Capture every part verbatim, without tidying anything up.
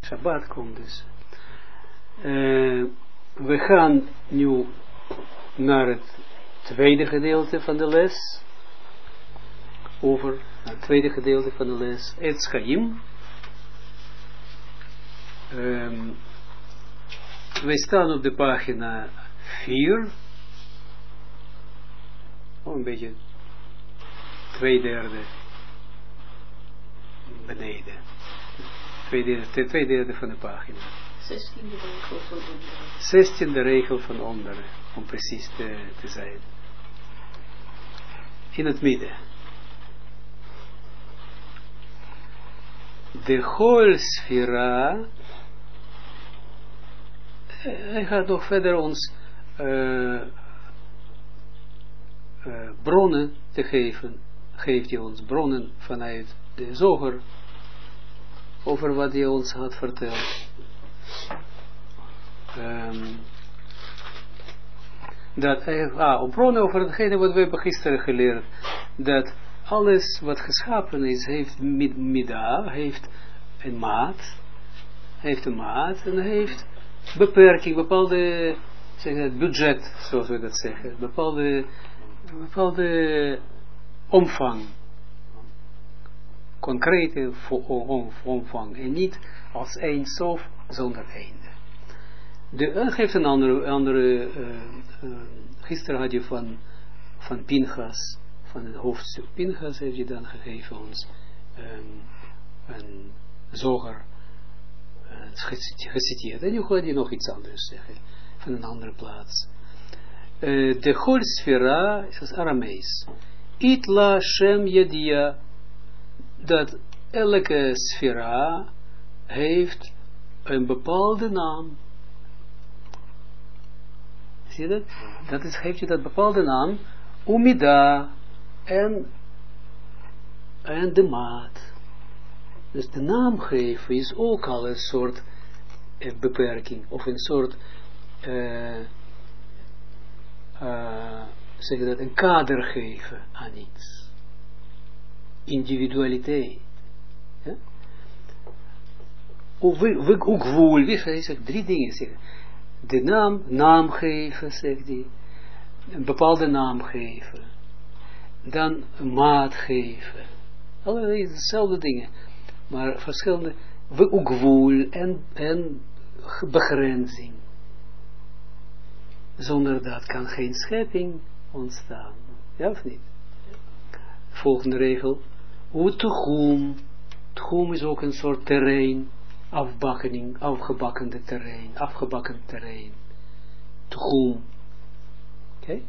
Shabbat komt dus. Uh, we gaan nu naar het tweede gedeelte van de les. Over het tweede gedeelte van de les. Etz Chaim. Um, wij staan op de pagina vier. Oh, een beetje twee derde beneden. Twee derde, twee derde van de pagina. Zestiende regel van onderen. Zestiende regel van onderen, om precies te, te zijn. In het midden. De Chol Sfira. Hij gaat nog verder ons uh, uh, bronnen te geven. Geeft hij ons bronnen vanuit de Zoger. Over wat hij ons had verteld. Um, dat hij, ah, op bronnen over hetgene wat we hebben gisteren geleerd. Dat alles wat geschapen is, heeft midda, heeft een maat. Heeft een maat en heeft beperking, bepaalde zeg het, budget, zoals we dat zeggen. Bepaalde, bepaalde omvang. Concrete omvang. En niet als één sof zonder einde. De, uh, geeft een andere, andere uh, uh, gisteren had je van, van Pinchas, van het hoofdstuk Pinchas heeft je dan gegeven ons um, een zoger uh, geciteerd. En nu gaat je nog iets anders zeggen, van een andere plaats. Uh, de Chol Sfira is Aramees. Itla Shem Yedia, dat elke sfera heeft een bepaalde naam. Zie je dat? Dat is, geeft je dat bepaalde naam, umida en, en de maat. Dus de naam geven is ook al een soort uh, beperking, of een soort, uh, uh, zeg je dat, een kader geven aan iets. Individualiteit. Ja? Ook woel, wie zegt drie dingen zeggen. De naam, naam geven, zegt hij. Een bepaalde naam geven. Dan een maat geven. Allerlei dezelfde dingen. Maar verschillende, ook woel en, en begrenzing. Zonder dat kan geen schepping ontstaan. Ja of niet? Volgende regel. Utchum. Tchum is ook een soort terrein. Afbakkening, afgebakkende terrein. Afgebakken terrein. Tchum. Oké.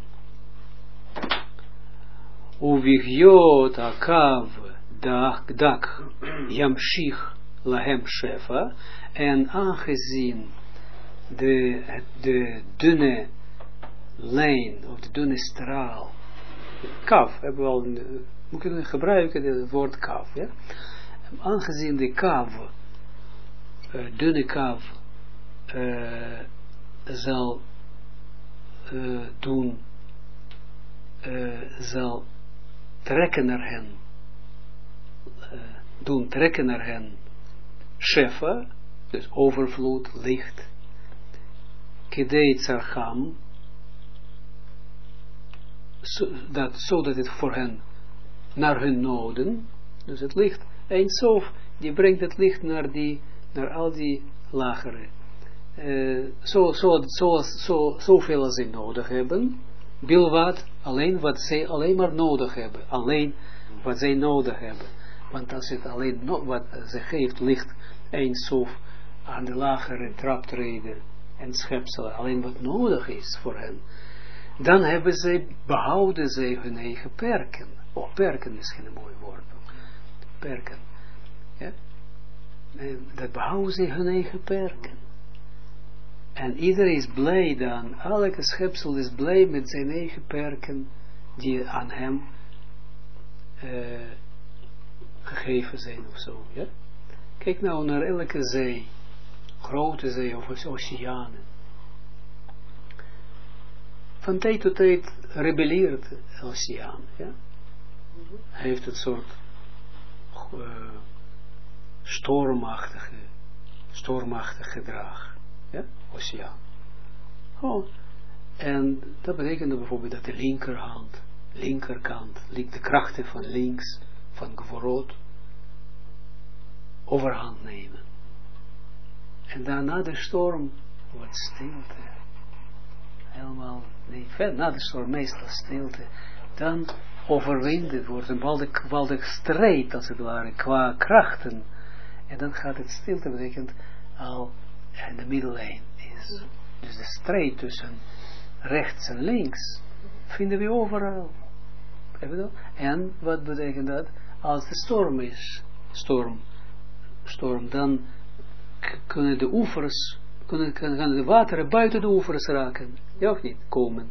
Uvigyot akav dak dak yamshich lahem shefa. En aangezien de, de dunne lijn, of de dunne straal. Kav, hebben we al we kunnen gebruiken het woord kav. Ja? Aangezien de kav, uh, dunne kav, uh, zal uh, doen, uh, zal trekken naar hen, uh, doen trekken naar hen, shefa, dus overvloed, licht, kidei tsarcham, so, dat, zodat het voor hen naar hun noden, dus het licht, Ein Sof, die brengt het licht naar die, naar al die lagere, uh, zo, zo, zo, zo, zoveel als zij nodig hebben, bilwat, alleen wat zij alleen maar nodig hebben, alleen wat zij nodig hebben, want als het alleen, no, wat ze geeft licht, Ein Sof, aan de lagere traptreden en schepselen, alleen wat nodig is voor hen, dan hebben zij, behouden zij hun eigen perken. Oh, perken is geen mooi woord. Perken. Ja? Dat behouden zij hun eigen perken. En iedereen is blij dan, elke schepsel is blij met zijn eigen perken, die aan hem uh, gegeven zijn of zo. Ja? Kijk nou naar elke zee, grote zee of oceanen. Van tijd tot tijd rebelleert de oceaan. Ja? Hij heeft een soort uh, stormachtige stormachtig gedrag. Ja, oceaan. Oh. En dat betekent bijvoorbeeld dat de linkerhand, linkerkant, de krachten van links, van Gvorot, overhand nemen. En daarna de storm wordt stilte. Helemaal, nee, na de storm meestal stilte. Dan overwint het, wordt een geweldige strijd, als het ware, qua krachten. En dan gaat het stilte, betekent al in de middellijn is. Dus de strijd tussen rechts en links vinden we overal. En wat betekent dat? Als de storm is, storm, storm, dan kunnen de oevers, kunnen, kunnen de wateren buiten de oevers raken. Ja of niet? Komen.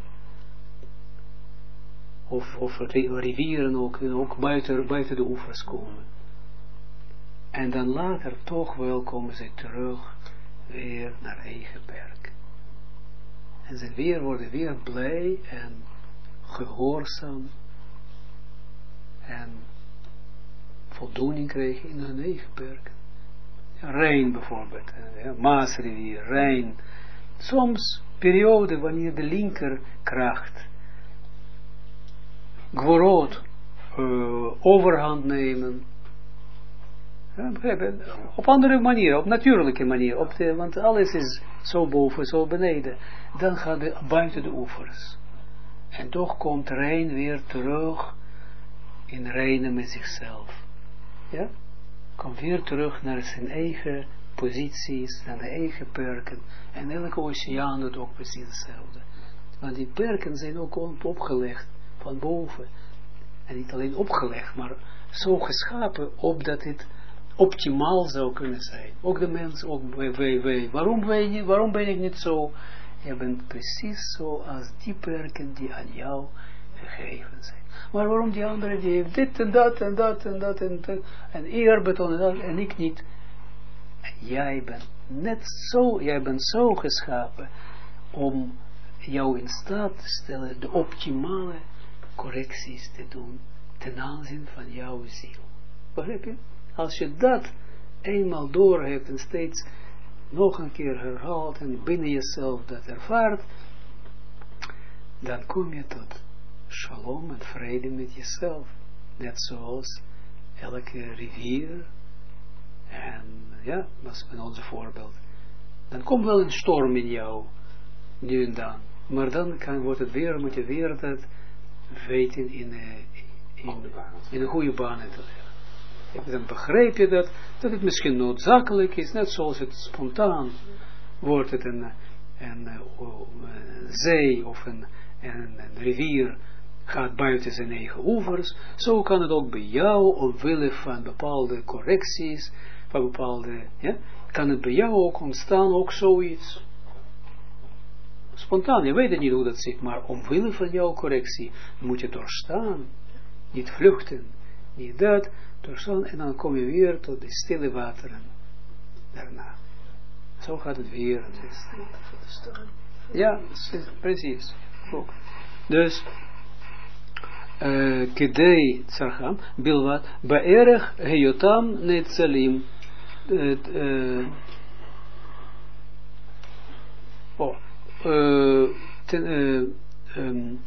Of, of rivieren ook, ook buiten, buiten de oevers komen. En dan later toch wel komen ze terug weer naar eigen perk. En ze weer worden weer blij en gehoorzaam en voldoening krijgen in hun eigen perk. Ja, Rijn bijvoorbeeld, ja, Maasrivier, Rijn. Soms periode wanneer de linkerkracht Gvorot uh, overhand nemen. Ja, op andere manier, op natuurlijke manier, op de, want alles is zo boven, zo beneden. Dan gaat het buiten de oevers. En toch komt Rijn weer terug in reinen met zichzelf. Ja? Komt weer terug naar zijn eigen posities, naar de eigen perken. En elke oceaan doet ook precies hetzelfde. Want die perken zijn ook opgelegd van boven. En niet alleen opgelegd, maar zo geschapen opdat het optimaal zou kunnen zijn. Ook de mens, ook wij, wij, wij. Waarom, wij, waarom ben ik niet zo? Je bent precies zo als die perken die aan jou gegeven zijn. Maar waarom die andere, die heeft dit en dat en dat en dat en dat en eerbeton en dat en ik niet. En jij bent net zo, jij bent zo geschapen om jou in staat te stellen de optimale correcties te doen ten aanzien van jouw ziel. Begrijp je? Als je dat eenmaal door hebt en steeds nog een keer herhaalt en binnen jezelf dat ervaart, dan kom je tot shalom en vrede met jezelf. Net zoals elke rivier en ja, dat is met onze voorbeeld. Dan komt wel een storm in jou, nu en dan. Maar dan kan, wordt het weer, moet je weer dat weten in, in, in, in een goede baan te leggen. Dan begrijp je dat, dat het misschien noodzakelijk is, net zoals het spontaan wordt het een, een, een, een zee of een, een, een rivier gaat buiten zijn eigen oevers, zo kan het ook bij jou, omwille van bepaalde correcties, van bepaalde, ja, kan het bij jou ook ontstaan, ook zoiets. Spontaan, je weet niet hoe dat zit, maar omwille van jouw correctie moet je doorstaan, niet vluchten, niet dat, doorstaan, en dan kom je weer tot de stille wateren daarna. Zo gaat het weer. Ja, precies. Ook. Dus, kedei tzarcham, bilvat, ba'erech heyotam netzalim, oh, Uh, ten, uh, um,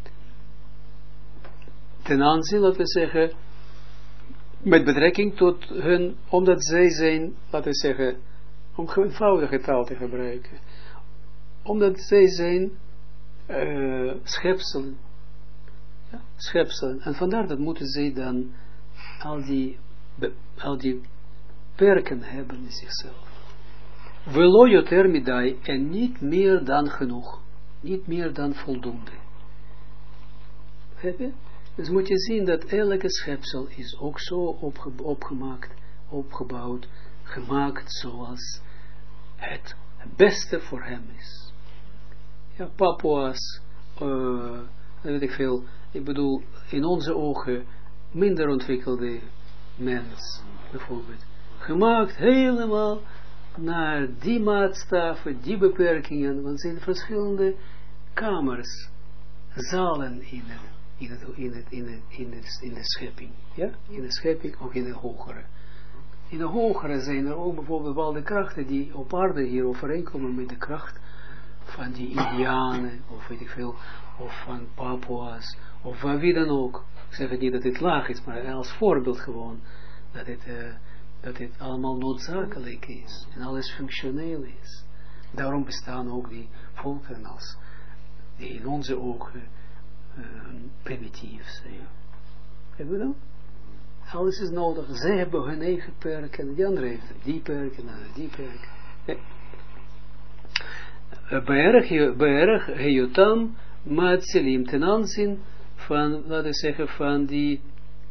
ten aanzien, laten we zeggen, met betrekking tot hun, omdat zij zijn, laten we zeggen, om eenvoudige taal te gebruiken, omdat zij zijn uh, schepselen, ja, schepselen, en vandaar dat moeten zij dan al die, be, al die perken hebben in zichzelf. Velo yoter midai, en niet meer dan genoeg. Niet meer dan voldoende. Heb je? Dus moet je zien dat elke schepsel is ook zo opge opgemaakt, opgebouwd, gemaakt zoals het beste voor hem is. Ja, Papua's, uh, weet ik veel, ik bedoel, in onze ogen, minder ontwikkelde mens, bijvoorbeeld. Gemaakt helemaal naar die maatstaven, die beperkingen, want er zijn verschillende kamers, zalen in, het, in, het, in, het, in, het, in, het, in de schepping, ja, in de schepping of in de hogere. In de hogere zijn er ook bijvoorbeeld bepaalde krachten die op aarde hier overeenkomen met de kracht van die Indianen, of weet ik veel, of van Papua's, of van wie dan ook. Ik zeg het niet dat het laag is, maar als voorbeeld gewoon, dat het, uh, dat het allemaal noodzakelijk is, en alles functioneel is. Daarom bestaan ook die volkeren als, die in onze ogen uh, primitief zijn. Hebben we dat? Alles is nodig. Zij hebben hun eigen perken, die andere heeft die perken, die perken. Ja. Beërg heyotam matzilim, ten aanzien van, laten we zeggen, van die,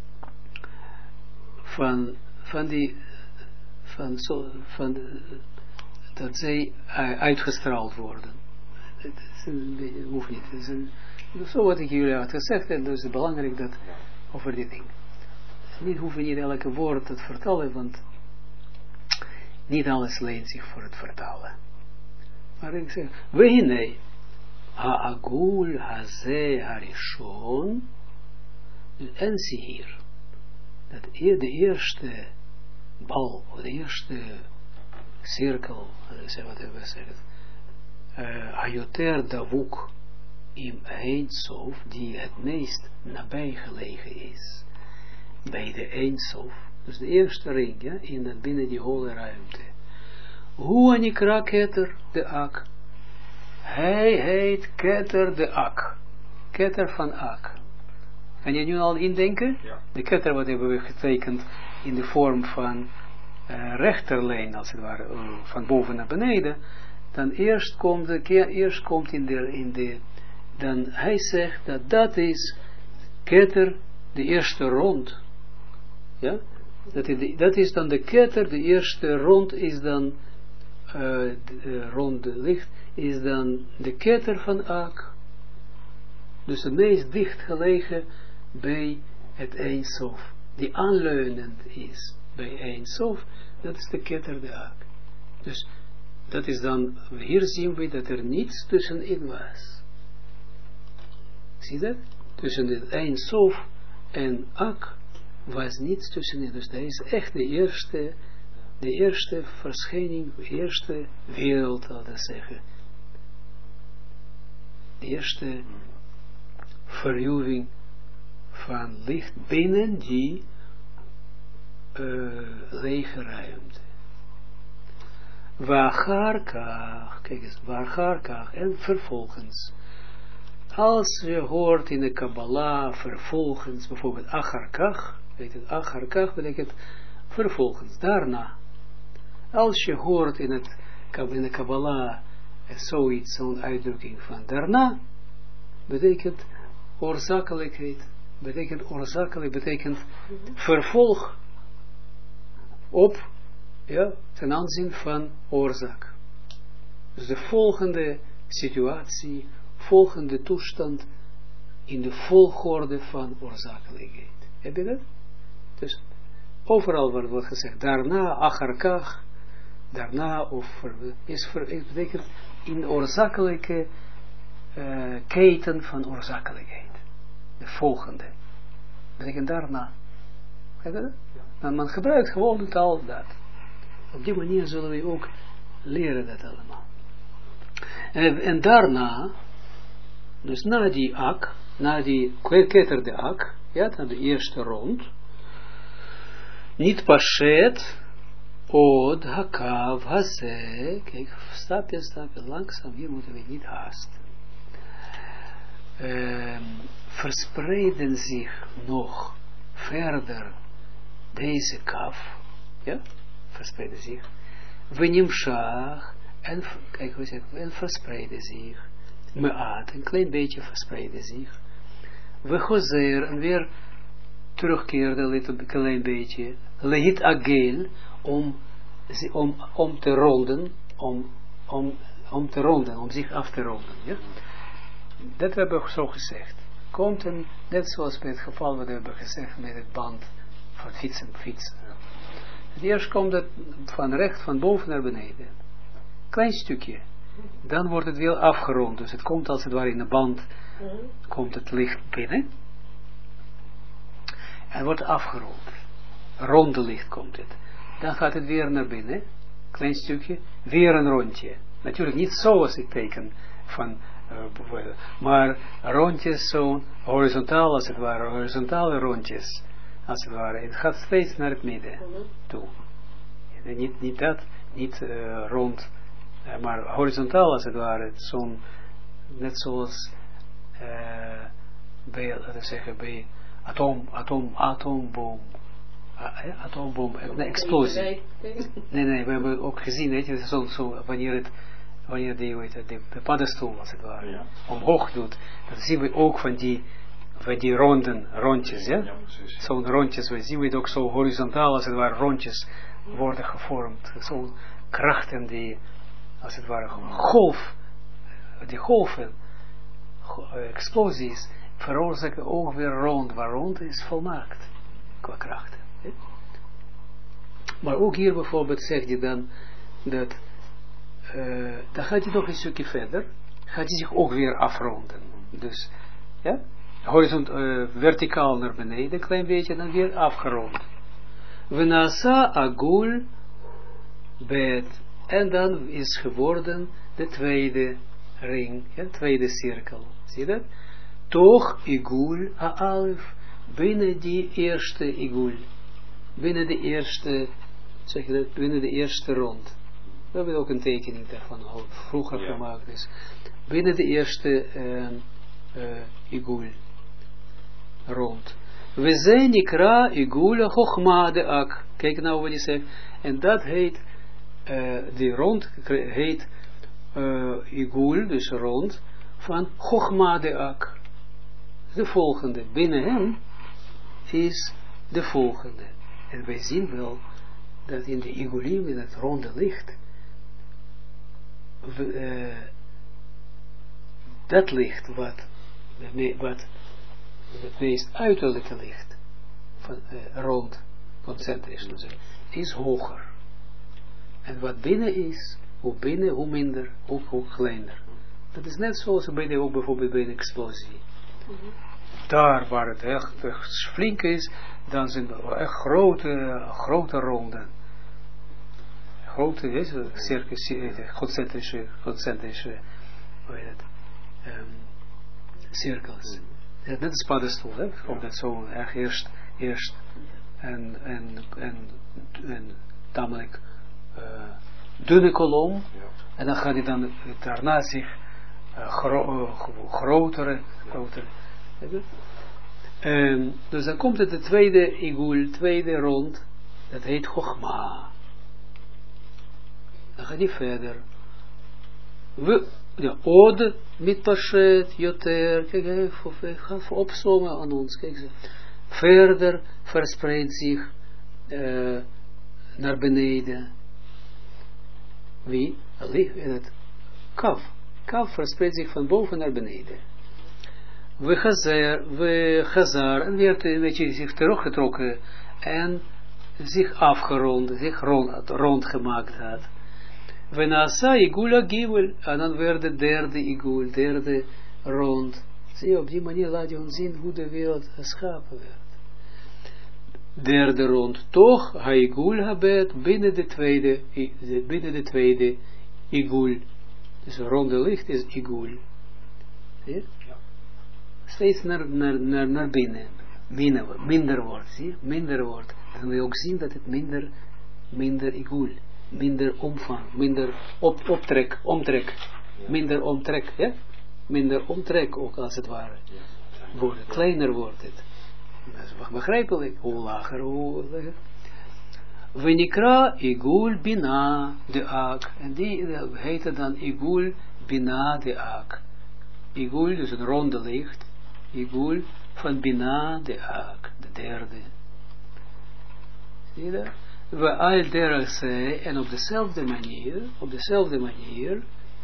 van, van die, van zo, van, dat zij uitgestraald worden. Het is een, hoeft niet. Het is een, zo wat ik jullie had gezegd, en dus het is belangrijk dat, over die ding. Niet hoeven niet elke woord te vertalen, want niet alles leent zich voor het vertalen. Maar ik zeg, Vehine, ha'agul hazeh harishon, en zie hier, dat de eerste bal, de eerste cirkel, zeg wat we zeggen, hayoter davuk im Eindsof, die het meest nabij gelegen is, bij de Eindsof, dus de eerste ring, ja, in het, binnen die holle ruimte. Hoe anikra keter de ak? Hij heet keter de ak. Keter van ak. Kan je nu al indenken? Ja. De keter wat hebben we getekend in de vorm van uh, rechterlijn, als het ware, uh, van boven naar beneden. Dan eerst komt, de, eerst komt in de, in de, dan hij zegt dat dat is keter, de eerste rond. Ja? Dat is, dat is dan de keter, de eerste rond is dan, uh, de, uh, ronde licht, is dan de keter van Ak. Dus het meest dicht gelegen bij het Eindsof, die aanleunend is bij Eindsof, dat is de keter de Ak. Dus dat is dan, hier zien we dat er niets tussenin was. Zie je dat? Tussen het Eindsof en Ak was niets tussenin. Dus dat is echt de eerste, de eerste verschijning, de eerste wereld, zal ik zeggen. De eerste verhuwing van licht binnen die uh, lege ruimte. Waargarkach, kijk eens, waargarkach, en vervolgens. Als je hoort in de Kabbalah vervolgens, bijvoorbeeld acharkach, weet het, acharkach betekent vervolgens, daarna. Als je hoort in, het, in de Kabbalah zoiets, zo'n uitdrukking van daarna, betekent oorzakelijkheid, betekent oorzakelijk, betekent vervolg op, ja, ten aanzien van oorzaak. Dus de volgende situatie, volgende toestand in de volgorde van oorzakelijkheid. Heb je dat? Dus overal wordt, wordt gezegd, daarna, acharkach, daarna, of is ver, betekent in oorzakelijke uh, keten van oorzakelijkheid. De volgende. Betekent daarna. Heb je dat? Maar men gebruikt gewoon de taal dat. Op die manier zullen we ook leren dat allemaal. En, en daarna, dus na die ak, na die keter de ak, ja, na de eerste rond, niet pashet, od, hakav, haze, kijk, stapje, stapje, langzaam, hier moeten we niet haasten. Um, verspreiden zich nog verder deze kaf, ja, verspreiden zich, venimshach, en, kijk hoe zeg, en verspreiden zich, meat, een klein beetje verspreiden zich, we gozer, en weer terugkeerde een klein beetje, lehit agel, om, om, om te ronden, om, om, om te ronden, om zich af te ronden, ja. Dat hebben we zo gezegd. Komt een, net zoals bij het geval wat we hebben gezegd met het band van fietsen, fietsen. Het eerst komt het van recht, van boven naar beneden. Klein stukje. Dan wordt het weer afgerond. Dus het komt als het ware in de band, komt het licht binnen. En wordt afgerond. Ronde licht komt het. dan gaat het weer naar binnen, klein stukje, weer een rondje. Natuurlijk niet zoals ik teken van, uh, maar rondjes zo horizontaal als het ware, horizontale rondjes als het ware. Het gaat steeds naar het midden toe. En niet, niet dat, niet uh, rond, uh, maar horizontaal als het ware, zo'n, net zoals uh, bij, laten we zeggen, bij atoom, atoom, atoomboom. Uh, atoomboom, een explosie. Nee, nee, we hebben ook gezien, weet je, zo, zo, wanneer het, wanneer die, weet je, de, de paddenstoel, als het ware, ja, omhoog doet, dan zien we ook van die, van die ronden, rondjes, ja? Ja, zo'n rondjes, we zien het ook zo horizontaal, als het ware, rondjes worden gevormd, zo'n krachten die, als het ware, golf, die golven, explosies, veroorzaken ook weer rond, waar rond is volmaakt, qua krachten. Ja? Maar ook hier bijvoorbeeld zegt hij dan, dat, uh, dan gaat hij nog een stukje verder, gaat hij zich ook weer afronden. Dus, ja, horizont, uh, verticaal naar beneden, een klein beetje, dan weer afgerond. Venasa agul bet, en dan is geworden de tweede ring, ja, tweede cirkel. Zie je dat? Toch igul ha'alef, binnen die eerste igul, binnen de eerste, zeg je dat, binnen de eerste rond. We hebben ook een tekening daarvan al vroeger ja. gemaakt. Dus binnen de eerste uh, uh, igul rond. We zijn ikra igul chochma de ak. Kijk nou wat hij zegt. En dat heet, uh, die rond heet uh, igul, dus rond, van chochma de ak. De volgende. Binnen hem is de volgende. En wij zien wel dat in de igulim, in het ronde licht, we, uh, dat licht wat, wat het meest uiterlijke licht van uh, rond, concentrisch, is hoger. En wat binnen is, hoe binnen, hoe minder, hoe, hoe kleiner. Dat is net zoals bij de, ook bijvoorbeeld bij een explosie. Mm-hmm. Daar waar het echt, echt flink is, dan zijn er echt grote, grote ronden. Grote, weet je, circus, concentrische, concentrische, hoe heet het, um, cirkels. Ja, net als paddenstoel, hè, omdat zo erg eerst, eerst een, een, een, een tamelijk uh, dunne kolom, ja. En dan gaat hij dan daarna zich uh, gro uh, grotere, grotere, um, dus dan komt het de tweede igul, tweede rond, dat heet Chochma. Dan gaat hij verder. We, ja, ode, mit pashet, joter, kijk even, ga opzommen aan ons, kijk ze. Verder verspreidt zich uh, naar beneden. Wie? Het kaf. Kaf verspreidt zich van boven naar beneden. We chazar, we chazar, en werd een beetje zich teruggetrokken en zich afgerond, zich rond, rondgemaakt had. We nasa igula givel, en dan werd de derde igul, derde rond. Zie je, op die manier laat je ons zien hoe de wereld geschapen werd. Derde rond, toch, ha igul habet, binnen de tweede, binnen de tweede igul. Dus een ronde licht is igul. Zie je? Steeds naar, naar, naar, naar binnen. Minder, minder wordt, zie? Minder wordt. Dan wil je ook zien dat het minder, minder igul, minder omvang, minder op, optrek, omtrek, minder omtrek, ja? Minder omtrek ook als het ware. Wordt, kleiner wordt het. Dat is begrijpelijk. Hoe lager, hoe lager. Venikra igul bina de ak. En die heette dan igul bina de ak. Igul, dus een ronde licht. Igul van Bina de Ak, de derde. Zie je dat? We al derg zei, en op dezelfde manier, op dezelfde manier,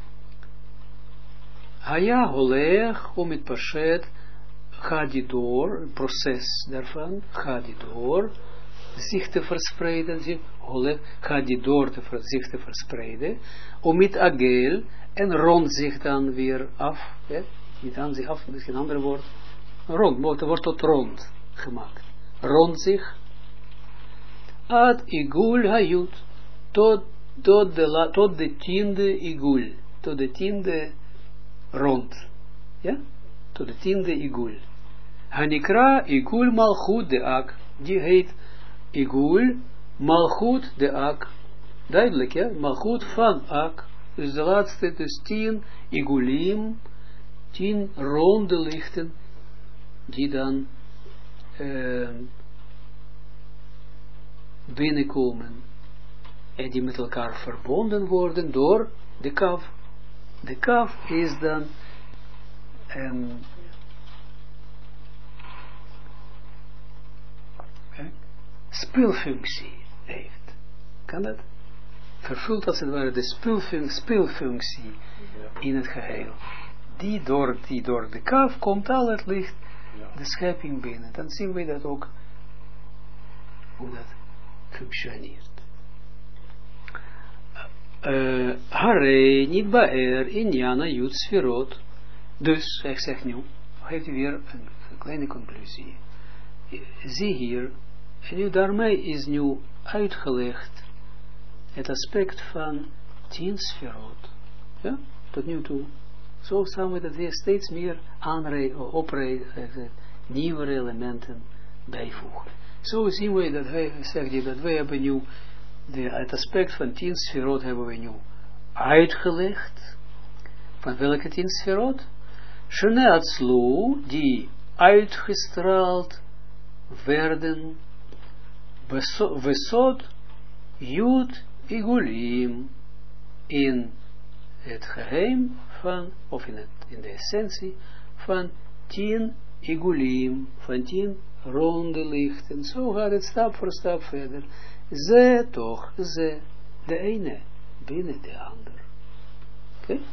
Haya holeg, om het pashet, gaat die door, het proces daarvan, gaat die door, zich te verspreiden, zich, holeg, gaat die door te, zich te verspreiden, om het agel, en rond zich dan weer af, ja? Niet aan zich af, misschien een ander woord. Rond, wordt tot rond gemaakt. Rond zich. ad igul hayut, tot, tot, de, la, tot de tiende igul, tot de tiende rond, ja, tot de tiende igul. Hanikra igul malchut de ak, die heet igul malchut de ak, duidelijk, ja, malchut van ak, dus de laatste, dus tien igulim, tien ronde lichten, die dan uh, binnenkomen, en die met elkaar verbonden worden door de kaf. De kaf is dan een okay, spulfunctie heeft. Kan dat? Vervult als het ware de spulfun spulfunctie ja. in het geheel. Die door, die door de kaf komt al het licht, ja. de schepping binnen. Dan zien we dat ook, hoe dat functioneert. Uh, Hare niet baer injana jut sferot. Dus, ik zeg nu, heeft u weer een, een kleine conclusie. Zie hier, en nu daarmee is nu uitgelegd het aspect van tien sferot. Ja, tot nu toe. Zo samen dat we steeds meer aanre, opre, nieuwe elementen bijvoegen. Zo zien we dat wij, zeg je, dat wij hebben nu de, het aspect van tien sferot hebben we nu uitgelegd. Van welke tien sferot? Shene atzlu, die uitgestraald werden, vesod, jud, igulim, in het geheim van, of in, het, in de essentie van tien igulim, van tien ronde lichten. Zo gaat het stap voor stap verder. Ze toch, ze, de ene binnen de ander. Oké? Okay?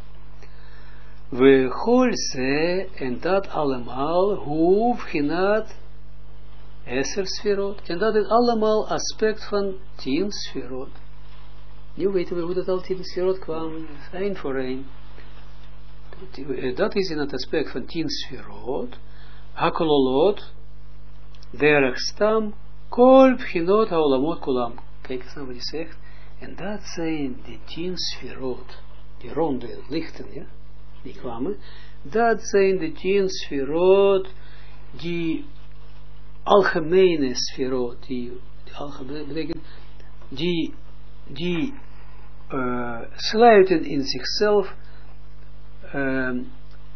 We gol ze, en dat allemaal, hoe genaat Esser sferot, en dat is allemaal aspect van tien sferot. Nu weten we hoe dat al tien sferot kwam, één voor één. Dat is in het aspect van tien sferot, hakololot, derech stam, kol pchinot haolamot kulam. Kijk eens naar wat hij zegt. En dat zijn die tien sferot, die ronde lichten, ja, die kwamen. Dat zijn de tien sferot, die algemene sferot, die, die algemene betekent, die, die uh, sluiten in zichzelf um,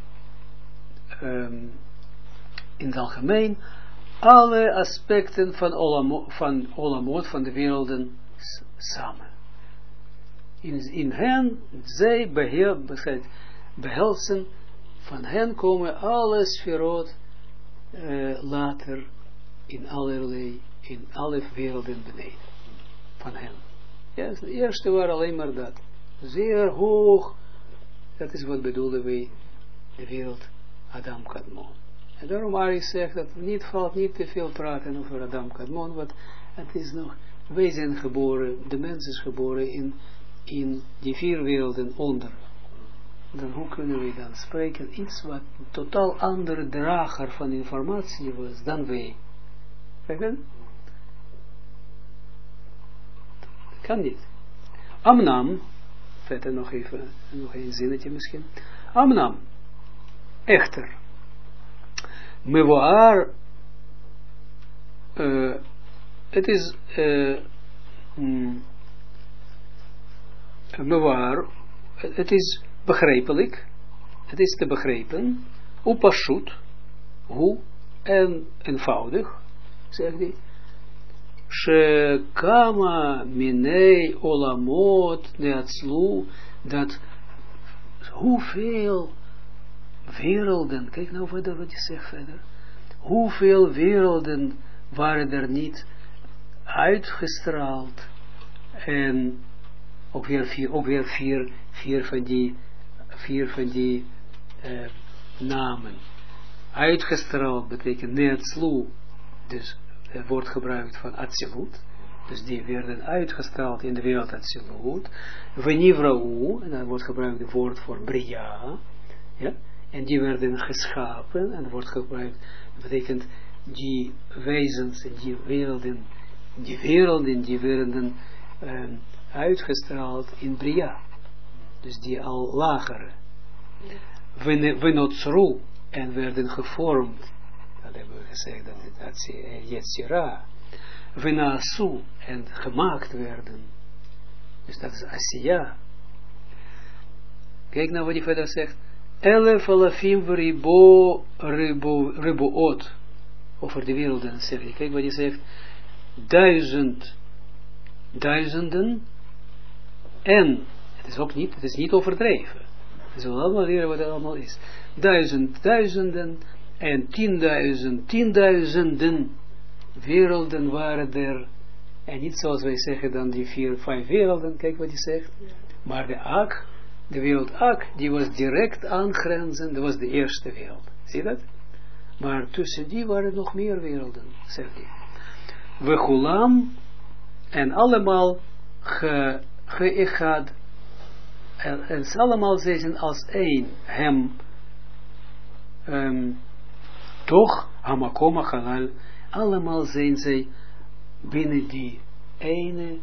um, in het algemeen alle aspecten van olamot, van, olamot, van de werelden samen. In, in hen, zij beheer, behelzen, van hen komen alle sferot uh, later in allerlei, in alle werelden beneden. Van hen. Ja, het eerste was alleen maar dat. Zeer hoog. Dat is wat bedoelden wij, de wereld Adam Kadmon. En daarom Ari zegt dat het niet valt niet te veel praten over Adam Kadmon, want het is nog, wij zijn geboren, de mens is geboren in, in die vier werelden onder. Dan hoe kunnen we dan spreken? Iets wat een totaal andere drager van informatie was dan wij. Kijk, kan niet. Amnam, verder nog even, nog een zinnetje misschien. Amnam, echter, mewaar, uh, het is, uh, mm, mewaar, het is begrijpelijk, het is te begrijpen, upashut, hoe, en eenvoudig, zegt hij, Shekama minei olamot neatzlu, dat hoeveel werelden, kijk nou verder wat je zegt verder, hoeveel werelden waren er niet uitgestraald, en ook weer vier, ook weer vier, vier van die, vier van die uh, namen. Uitgestraald betekent neatzlu, dus het wordt gebruikt van Atsilut, dus die werden uitgestraald in de wereld Atsilut, Venivrau, en dan wordt gebruikt het woord voor Bria, ja, en die werden geschapen, en wordt gebruikt, dat betekent die wezens en die werelden die werelden, die werden um, uitgestraald in Bria. Dus die al lagere. We notsru en werden gevormd. Dat hebben we gezegd, dat het dat Yetzira. We naasu en gemaakt werden. Dus dat is Asiya. Kijk nou wat hij verder zegt. Elef alafim ribo ribo riboot. Over de werelden zeg je. Kijk wat hij zegt. Duizend. Duizenden. En. Het is ook niet. Het is niet overdreven. We zullen allemaal leren wat het allemaal is. Duizend. Duizenden. En tienduizend. Tienduizenden. Werelden waren er. En niet zoals wij zeggen dan die vier, vijf werelden. Kijk wat hij zegt. Maar de Ak. De wereld Ak, die was direct aangrenzend, dat was de eerste wereld. Zie je dat? Maar tussen die waren nog meer werelden, zegt hij. We Gulam, en allemaal ge, geëchad, en, en allemaal zijn als één, hem, um, toch, Hamakoma Halal, allemaal zijn zij binnen die ene,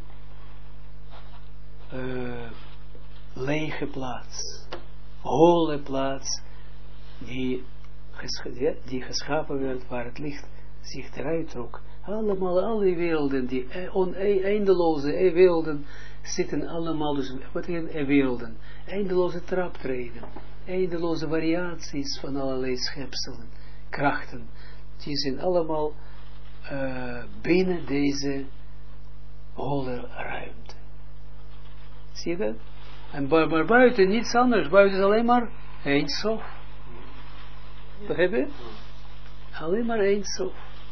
uh, lege plaats, holle plaats, die, gesche die geschapen werd, waar het licht zich eruit trok. Allemaal, alle werelden, die eindeloze werelden, zitten allemaal, dus wat zijn werelden? Eindeloze traptreden, eindeloze variaties van allerlei schepselen, krachten, die zijn allemaal uh, binnen deze holle ruimte. Zie je dat? En maar, maar buiten niets anders, buiten is alleen maar Ein Sof. Begrijp je? Alleen maar Ein Sof.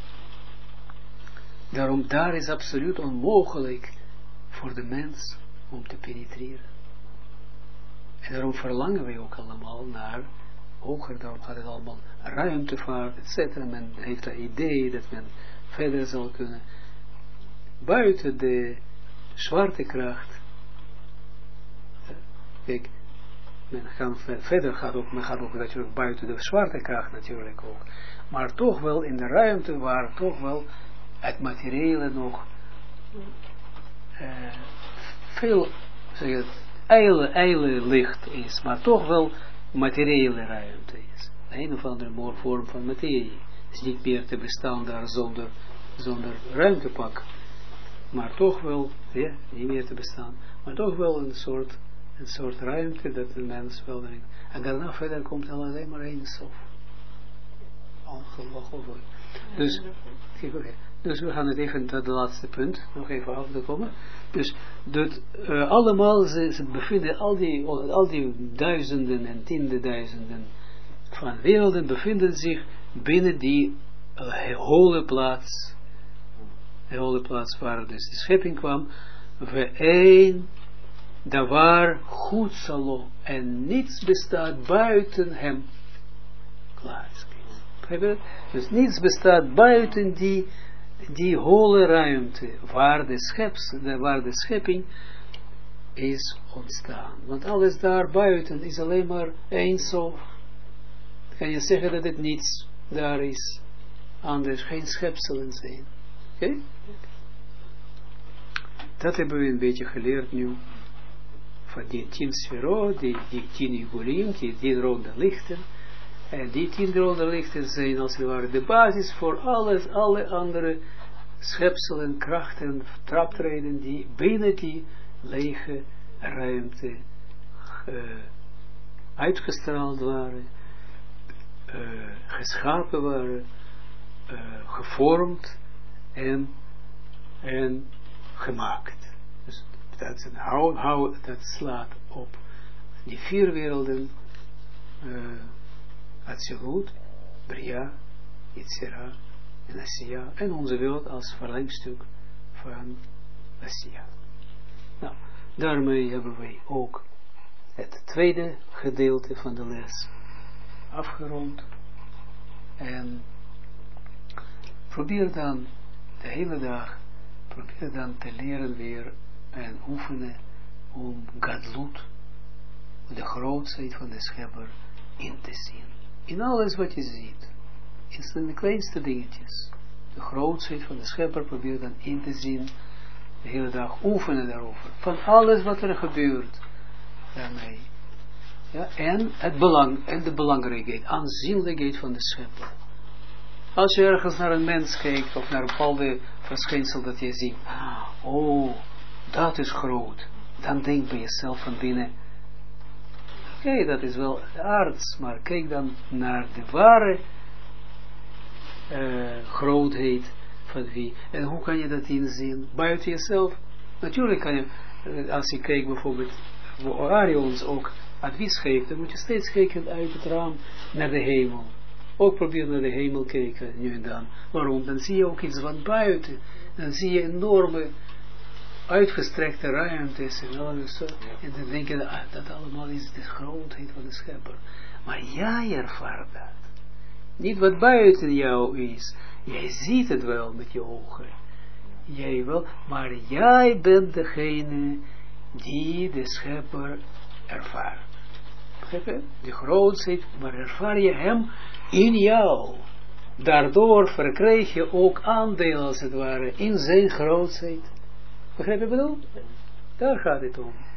Daarom, daar is absoluut onmogelijk voor de mens om te penetreren. En daarom verlangen wij ook allemaal naar hoger, daarom gaat het allemaal ruimtevaart, et cetera. Men heeft het idee dat men verder zal kunnen buiten de zwaartekracht. Kijk, men gaat verder gaat ook, men gaat ook natuurlijk buiten de zwaartekracht natuurlijk ook. Maar toch wel in de ruimte waar toch wel het materiële nog uh, veel, zeg je, eile, eile licht is, maar toch wel materiële ruimte is. Een of andere vorm van materie is niet meer te bestaan daar zonder, zonder ruimtepak. Maar toch wel, ja, niet meer te bestaan, maar toch wel een soort een soort ruimte dat de mens wel denkt. En daarna verder komt alleen maar één sof. Ongelooflijk. Dus, okay. Dus we gaan het even tot de laatste punt nog even af te komen. Dus dat uh, allemaal ze, ze bevinden, al die, al die duizenden en tiende duizenden van werelden bevinden zich binnen die uh, holle plaats. De holle plaats waar dus de schepping kwam. We één daar waar goed salon en niets bestaat buiten hem. Klaar is het. Dus niets bestaat buiten die, die holle ruimte waar de, scheps, waar de schepping is ontstaan. Want alles daar buiten is alleen maar één sof. Kan je zeggen dat het niets daar is. Anders geen schepselen zijn. Oké? Okay? Dat hebben we een beetje geleerd nu. Van die tien sferot, die, die tien igulim, die tien rode lichten. En die tien rode lichten zijn als het ware de basis voor alles, alle andere schepselen, krachten, traptreden die binnen die lege ruimte uh, uitgestraald waren, uh, geschapen waren, uh, gevormd en, en gemaakt. Dus dat, is een hou, hou, dat slaat op die vier werelden, uh, Atsilut, Bria, Yetzira en Asiya, en onze wereld als verlengstuk van Asiya. Nou, daarmee hebben wij ook het tweede gedeelte van de les afgerond. En probeer dan de hele dag, probeer dan te leren weer en oefenen om Gadlut, de grootheid van de schepper, in te zien. In alles wat je ziet. In de kleinste dingetjes. de grootheid van de schepper, probeer dan in te zien, de hele dag oefenen daarover, van alles wat er gebeurt, daarmee. Ja, en het belang, en de belangrijkheid, aanzienlijkheid van de schepper. Als je ergens naar een mens kijkt, of naar een bepaalde verschijnsel dat je ziet, oh, dat is groot, dan denk bij jezelf van binnen, oké, okay, dat is wel de aards, maar kijk dan naar de ware uh, grootheid van wie, en hoe kan je dat inzien? Buiten jezelf, natuurlijk kan je, als je kijkt bijvoorbeeld, waar Ari ons ook advies geeft, dan moet je steeds kijken uit het raam naar de hemel. Ook probeer naar de hemel kijken, nu en dan. Waarom? Dan zie je ook iets van buiten. Dan zie je enorme, uitgestrekte ruimtes en alles. En dan denk je, ah, dat allemaal is de grootheid van de schepper. Maar jij ervaart dat. Niet wat buiten jou is. Jij ziet het wel met je ogen. Jij wel, maar jij bent degene die de schepper ervaart. Begrijp je? De grootheid, maar ervaar je hem in jou. Daardoor verkrijg je ook aandeel, als het ware, in zijn grootheid. Begrijp je wat ik bedoel? Daar gaat het om.